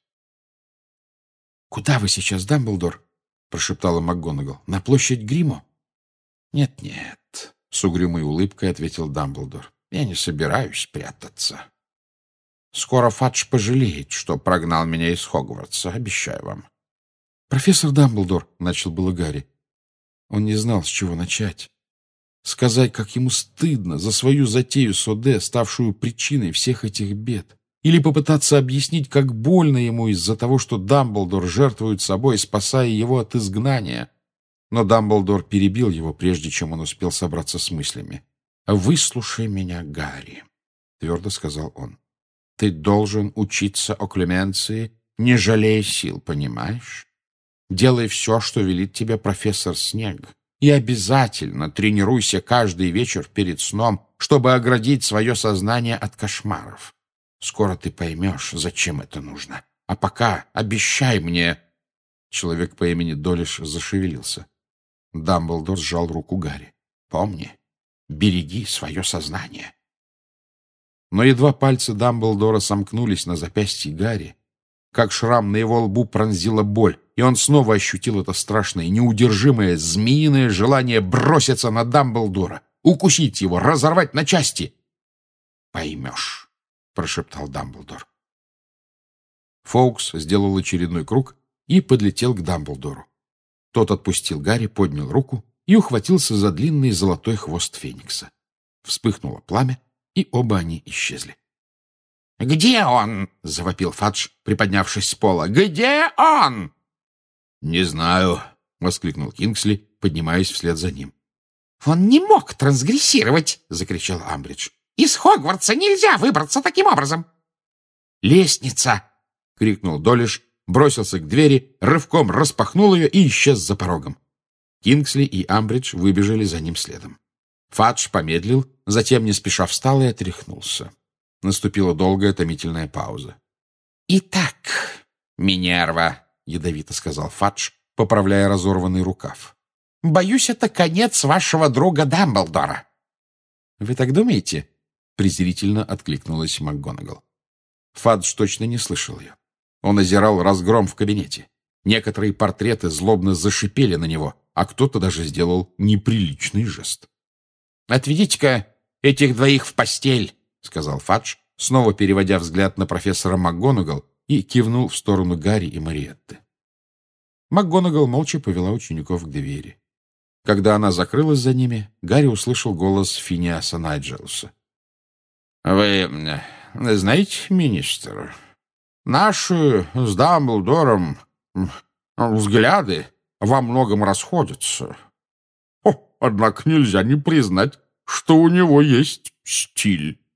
— Куда вы сейчас, Дамблдор? — прошептала МакГонагал. — На площадь Гримо? Нет, — Нет-нет, — с угрюмой улыбкой ответил Дамблдор. — Я не собираюсь прятаться. Скоро Фадж пожалеет, что прогнал меня из Хогвартса, обещаю вам. — Профессор Дамблдор, — начал было Гарри. Он не знал, с чего начать. Сказать, как ему стыдно за свою затею с О'Д, ставшую причиной всех этих бед. Или попытаться объяснить, как больно ему из-за того, что Дамблдор жертвует собой, спасая его от изгнания. Но Дамблдор перебил его, прежде чем он успел собраться с мыслями. «Выслушай меня, Гарри», — твердо сказал он. «Ты должен учиться о Клеменции, не жалея сил, понимаешь? Делай все, что велит тебе профессор Снег, и обязательно тренируйся каждый вечер перед сном, чтобы оградить свое сознание от кошмаров. Скоро ты поймешь, зачем это нужно. А пока обещай мне...» Человек по имени Долиш зашевелился. Дамблдор сжал руку Гарри. «Помни, береги свое сознание». Но едва пальцы Дамблдора сомкнулись на запястье Гарри, как шрам на его лбу пронзила боль, и он снова ощутил это страшное, неудержимое, змеиное желание броситься на Дамблдора, укусить его, разорвать на части. «Поймешь», — прошептал Дамблдор. Фоукс сделал очередной круг и подлетел к Дамблдору. Тот отпустил Гарри, поднял руку и ухватился за длинный золотой хвост Феникса. Вспыхнуло пламя, и оба они исчезли. «Где он?» — завопил Фадж, приподнявшись с пола. «Где он?» «Не знаю», — воскликнул Кингсли, поднимаясь вслед за ним. «Он не мог трансгрессировать!» — закричал Амбридж. «Из Хогвартса нельзя выбраться таким образом!» «Лестница!» — крикнул Долиш, бросился к двери, рывком распахнул ее и исчез за порогом. Кингсли и Амбридж выбежали за ним следом. Фадж помедлил, затем не спеша встал и отряхнулся. Наступила долгая томительная пауза. «Итак, Минерва», — ядовито сказал Фадж, поправляя разорванный рукав, — «боюсь, это конец вашего друга Дамблдора». «Вы так думаете?» — презрительно откликнулась МакГонагал. Фадж точно не слышал ее. Он озирал разгром в кабинете. Некоторые портреты злобно зашипели на него, а кто-то даже сделал неприличный жест. «Отведите-ка этих двоих в постель», — сказал Фадж, снова переводя взгляд на профессора МакГонагал, и кивнул в сторону Гарри и Мариетты. МакГонагал молча повела учеников к двери. Когда она закрылась за ними, Гарри услышал голос Финиаса Найджелса. «Вы знаете, министр, наши с Дамблдором взгляды во многом расходятся. О, однако нельзя не признать, что у него есть стиль».